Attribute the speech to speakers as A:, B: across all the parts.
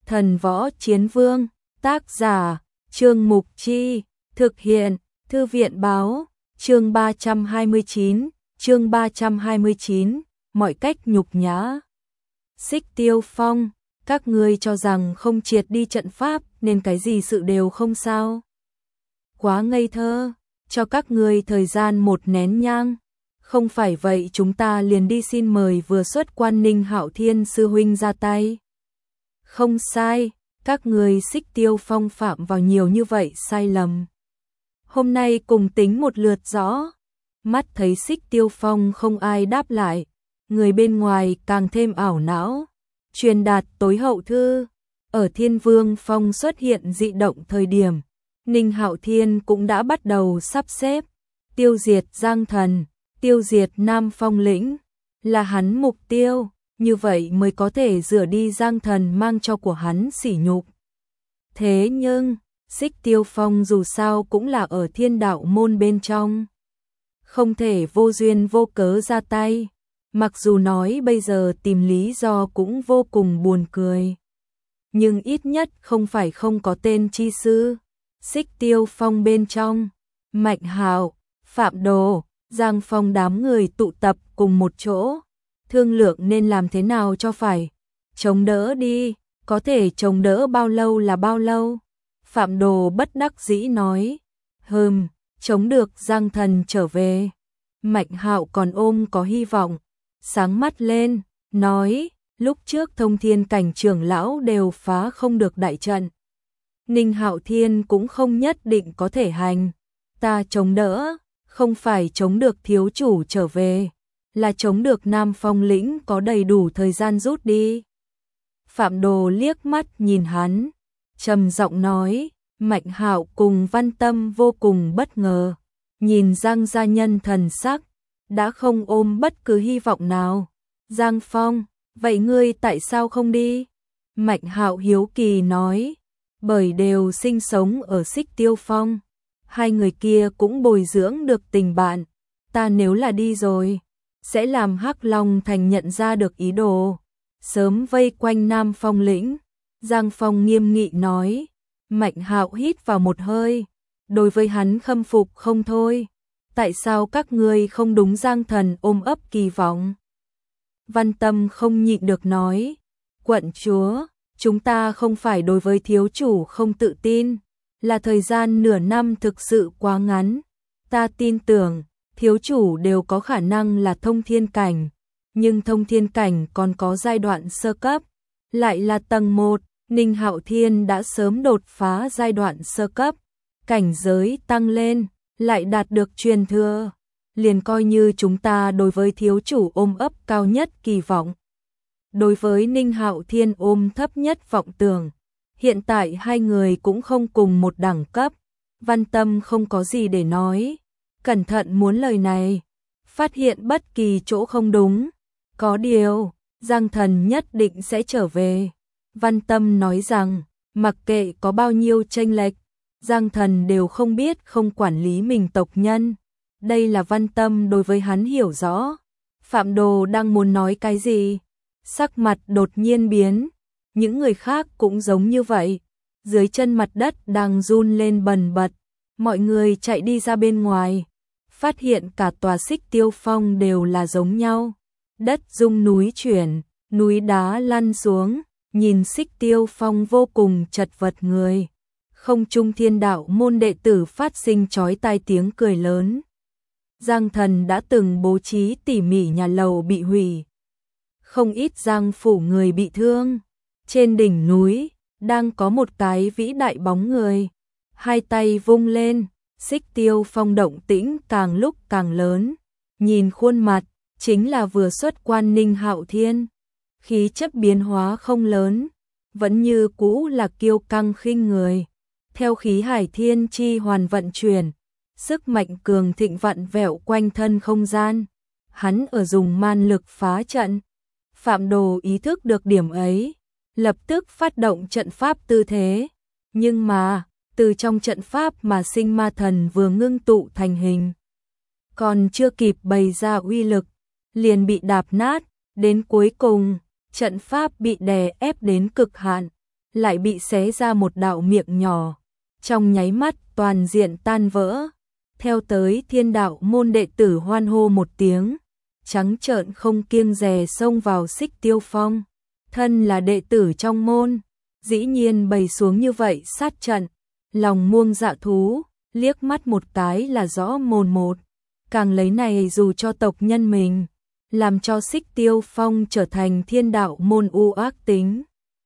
A: Thần Võ Chiến Vương, tác giả, Trương Mục Chi, thực hiện, Thư viện báo, chương 329, mọi cách nhục nhã. Xích Tiêu Phong, các ngươi cho rằng không triệt đi trận pháp nên cái gì sự đều không sao. Quá ngây thơ, cho các ngươi thời gian một nén nhang. Không phải vậy chúng ta liền đi xin mời vừa xuất quan Ninh Hạo Thiên sư huynh ra tay. Không sai, các ngươi Xích Tiêu Phong phạm vào nhiều như vậy sai lầm. Hôm nay cùng tính một lượt rõ. Mắt thấy Xích Tiêu Phong không ai đáp lại, người bên ngoài càng thêm ảo não. Truyền đạt tối hậu thư, ở Thiên Vương Phong xuất hiện dị động thời điểm, Ninh Hạo Thiên cũng đã bắt đầu sắp xếp, tiêu diệt Giang Thần, tiêu diệt Nam Phong lĩnh, là hắn mục tiêu, như vậy mới có thể rửa đi Giang Thần mang cho của hắn sỉ nhục. Thế nhưng, Xích Tiêu Phong dù sao cũng là ở Thiên Đạo môn bên trong, không thể vô duyên vô cớ ra tay. Mặc dù nói bây giờ tìm lý do cũng vô cùng buồn cười, nhưng ít nhất không phải không có tên chi sư. Xích Tiêu Phong bên trong, Mạnh Hạo, Phạm Đồ, Giang Phong đám người tụ tập cùng một chỗ, thương lượng nên làm thế nào cho phải. Chống đỡ đi, có thể chống đỡ bao lâu là bao lâu. Phạm Đồ bất đắc dĩ nói, chống được Giang Thần trở về. Mạnh Hạo còn ôm có hy vọng, sáng mắt lên, nói, lúc trước Thông Thiên cảnh trưởng lão đều phá không được đại trận. Ninh Hạo Thiên cũng không nhất định có thể hành. Ta chống đỡ, không phải chống được thiếu chủ trở về, là chống được Nam Phong lĩnh có đầy đủ thời gian rút đi. Phạm Đồ liếc mắt nhìn hắn, trầm giọng nói, Mạnh Hạo cùng Văn Tâm vô cùng bất ngờ, nhìn Giang gia nhân thần sắc, đã không ôm bất cứ hy vọng nào. Giang Phong, vậy ngươi tại sao không đi? Mạnh Hạo hiếu kỳ nói, bởi đều sinh sống ở Xích Tiêu Phong, hai người kia cũng bồi dưỡng được tình bạn, ta nếu là đi rồi, sẽ làm Hắc Long Thành nhận ra được ý đồ, sớm vây quanh Nam Phong lĩnh. Giang Phong nghiêm nghị nói. Mạnh Hạo hít vào một hơi, đối với hắn khâm phục không thôi. Tại sao các ngươi không đúng Giang Thần ôm ấp kỳ vọng? Văn Tâm không nhịn được nói, quận chúa, chúng ta không phải đối với thiếu chủ không tự tin, là thời gian nửa năm thực sự quá ngắn. Ta tin tưởng, thiếu chủ đều có khả năng là thông thiên cảnh, nhưng thông thiên cảnh còn có giai đoạn sơ cấp, lại là tầng 1, Ninh Hạo Thiên đã sớm đột phá giai đoạn sơ cấp, cảnh giới tăng lên, lại đạt được truyền thừa, liền coi như chúng ta đối với thiếu chủ ôm ấp cao nhất kỳ vọng. Đối với Ninh Hạo Thiên ôm thấp nhất vọng tưởng, hiện tại hai người cũng không cùng một đẳng cấp. Văn Tâm không có gì để nói, cẩn thận muốn lời này, phát hiện bất kỳ chỗ không đúng. Có điều, Giang Thần nhất định sẽ trở về. Văn Tâm nói rằng, mặc kệ có bao nhiêu chênh lệch, Giang Thần đều không biết không quản lý mình tộc nhân. Đây là Văn Tâm đối với hắn hiểu rõ. Phạm Đồ đang muốn nói cái gì? Sắc mặt đột nhiên biến. Những người khác cũng giống như vậy. Dưới chân mặt đất đang run lên bần bật. Mọi người chạy đi ra bên ngoài. Phát hiện cả tòa Xích Tiêu Phong đều là giống nhau. Đất rung núi chuyển, núi đá lăn xuống. Nhìn Xích Tiêu Phong vô cùng chật vật người. Không trung Thiên Đạo môn đệ tử phát sinh chói tai tiếng cười lớn. Giang Thần đã từng bố trí tỉ mỉ nhà lầu bị hủy. Không ít Giang phủ người bị thương. Trên đỉnh núi, đang có một cái vĩ đại bóng người. Hai tay vung lên, Xích Tiêu Phong động tĩnh càng lúc càng lớn. Nhìn khuôn mặt, chính là vừa xuất quan Ninh Hạo Thiên. Khí chất biến hóa không lớn, vẫn như cũ là kiêu căng khinh người. Theo khí hải thiên chi hoàn vận chuyển, sức mạnh cường thịnh vặn vẹo quanh thân không gian. Hắn ở dùng man lực phá trận. Phạm Đồ ý thức được điểm ấy, lập tức phát động trận pháp tư thế. Nhưng mà, từ trong trận pháp mà sinh ma thần vừa ngưng tụ thành hình. Còn chưa kịp bày ra uy lực, liền bị đạp nát, đến cuối cùng. Trận pháp bị đè ép đến cực hạn, lại bị xé ra một đạo miệng nhỏ, trong nháy mắt toàn diện tan vỡ. Theo tới Thiên Đạo môn đệ tử hoan hô một tiếng, trắng trợn không kiêng dè xông vào Xích Tiêu Phong. Thân là đệ tử trong môn, dĩ nhiên bày xuống như vậy sát trận, lòng muông dạ thú, liếc mắt một cái là rõ mồn một. Càng lấy này dù cho tộc nhân mình, làm cho Xích Tiêu Phong trở thành Thiên Đạo môn u ác tính.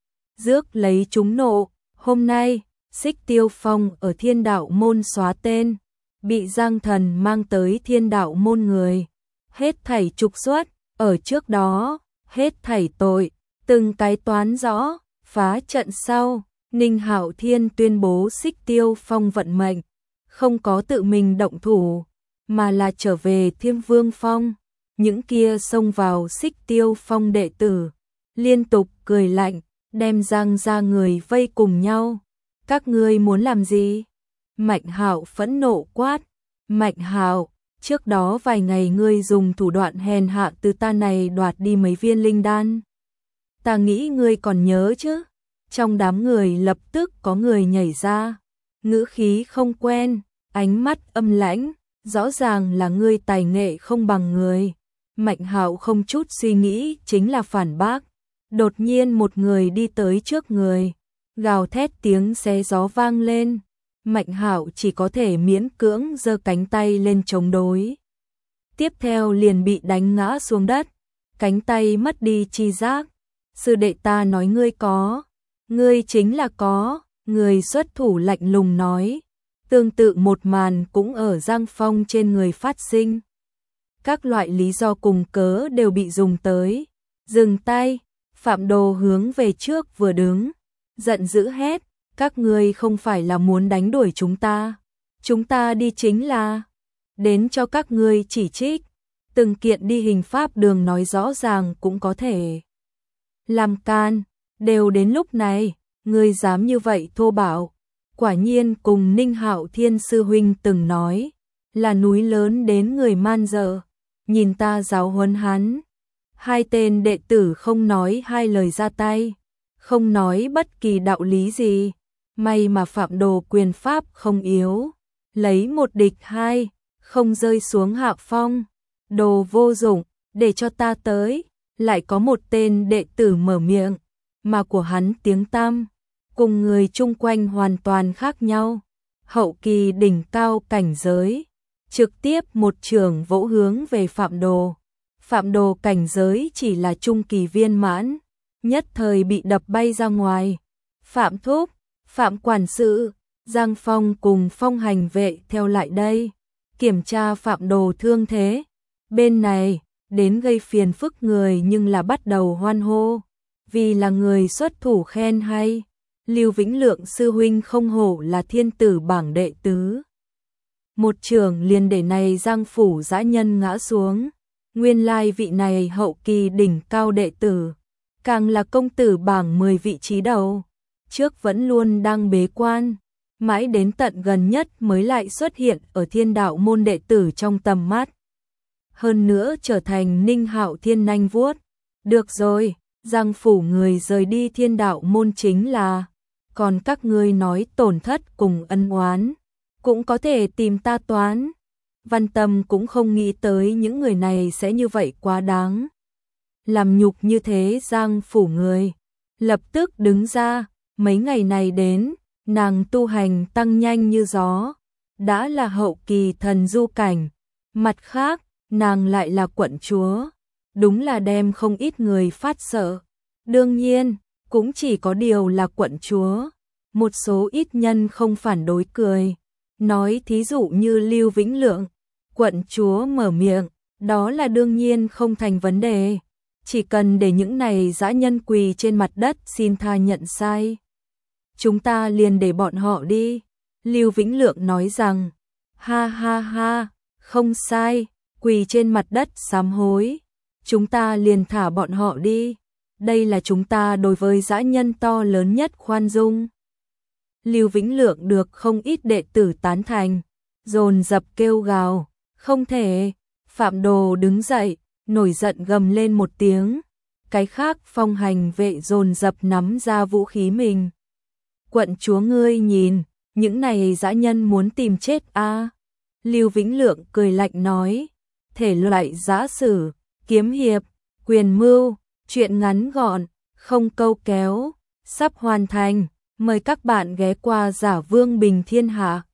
A: Rước lấy chúng nộ, hôm nay, Xích Tiêu Phong ở Thiên Đạo môn xóa tên, bị Giang Thần mang tới Thiên Đạo môn người. Hết thảy trục xuất, ở trước đó, hết thảy tội, từng cái toán rõ, phá trận sau, Ninh Hạo Thiên tuyên bố Xích Tiêu Phong vận mệnh, không có tự mình động thủ, mà là trở về Thiên Vương Phong. Những kia xông vào Xích Tiêu Phong đệ tử, liên tục cười lạnh, đem Giang ra người vây cùng nhau. Các ngươi muốn làm gì? Mạnh Hạo phẫn nộ quát. Mạnh Hạo, trước đó vài ngày ngươi dùng thủ đoạn hèn hạ từ ta này đoạt đi mấy viên linh đan. Ta nghĩ ngươi còn nhớ chứ? Trong đám người lập tức có người nhảy ra, ngữ khí không quen, ánh mắt âm lãnh, rõ ràng là ngươi tài nghệ không bằng người. Mạnh Hạo không chút suy nghĩ chính là phản bác. Đột nhiên một người đi tới trước người, gào thét tiếng xé gió vang lên. Mạnh Hạo chỉ có thể miễn cưỡng giơ cánh tay lên chống đối. Tiếp theo liền bị đánh ngã xuống đất, cánh tay mất đi chi giác. Sư đệ ta nói ngươi có, ngươi chính là có, người xuất thủ lạnh lùng nói. Tương tự một màn cũng ở Giang Phong trên người phát sinh. Các loại lý do cùng cớ đều bị dùng tới. Dừng tay, Phạm Đồ hướng về trước vừa đứng, giận dữ hét, các ngươi không phải là muốn đánh đuổi chúng ta đi chính là đến cho các ngươi chỉ trích, từng kiện đi hình pháp đường nói rõ ràng cũng có thể làm can, đều đến lúc này, ngươi dám như vậy thô bạo. Quả nhiên cùng Ninh Hạo Thiên sư huynh từng nói, là núi lớn đến người man dợ, nhìn ta giáo huấn hắn. Hai tên đệ tử không nói hai lời ra tay, không nói bất kỳ đạo lý gì. May mà Phạm Đồ quyền pháp không yếu, lấy một địch hai, không rơi xuống hạ phong. Đồ vô dụng, để cho ta tới. Lại có một tên đệ tử mở miệng, mà của hắn tiếng tăm cùng người chung quanh hoàn toàn khác nhau. Hậu kỳ đỉnh cao cảnh giới, trực tiếp một trường vỗ hướng về Phạm Đồ. Phạm Đồ cảnh giới chỉ là trung kỳ viên mãn, nhất thời bị đập bay ra ngoài. Phạm Thúc, Phạm quản sự, Giang Phong cùng Phong hành vệ theo lại đây, kiểm tra Phạm Đồ thương thế. Bên này, đến gây phiền phức người nhưng là bắt đầu hoan hô, vì là người xuất thủ khen hay. Lưu Vĩnh Lượng sư huynh không hổ là thiên tử bảng đệ tứ. Một trường liền để này Giang phủ dã nhân ngã xuống. Nguyên lai vị này hậu kỳ đỉnh cao đệ tử, càng là công tử bảng 10 vị trí đầu. Trước vẫn luôn đang bế quan, mãi đến tận gần nhất mới lại xuất hiện ở Thiên Đạo môn đệ tử trong tầm mắt. Hơn nữa trở thành Ninh Hạo Thiên nanh vuốt. Được rồi, Giang phủ người rời đi Thiên Đạo môn chính là, còn các ngươi nói tổn thất cùng ân oán, cũng có thể tìm ta toán. Văn Tâm cũng không nghĩ tới những người này sẽ như vậy quá đáng. Làm nhục như thế Giang phủ người, lập tức đứng ra, mấy ngày này đến, nàng tu hành tăng nhanh như gió, đã là hậu kỳ thần du cảnh. Mặt khác, nàng lại là quận chúa, đúng là đem không ít người phát sợ. Đương nhiên, cũng chỉ có điều là quận chúa, một số ít nhân không phản đối cười. Nói thí dụ như Lưu Vĩnh Lượng, quận chúa mở miệng, đó là đương nhiên không thành vấn đề. Chỉ cần để những này dã nhân quỳ trên mặt đất xin tha nhận sai, chúng ta liền để bọn họ đi. Lưu Vĩnh Lượng nói rằng, ha ha ha, không sai, quỳ trên mặt đất sám hối, chúng ta liền thả bọn họ đi. Đây là chúng ta đối với dã nhân to lớn nhất khoan dung. Lưu Vĩnh Lượng được không ít đệ tử tán thành, dồn dập kêu gào, không thể. Phạm Đồ đứng dậy, nổi giận gầm lên một tiếng. Cái khác Phong hành vệ dồn dập nắm ra vũ khí mình, Quận chúa ngươi nhìn, những này dã nhân muốn tìm chết a. Lưu Vĩnh Lượng cười lạnh nói, thể loại giã sử, kiếm hiệp, quyền mưu, truyện ngắn gọn, không câu kéo, sắp hoàn thành, mời các bạn ghé qua Giả Vương Bình Thiên Hạ.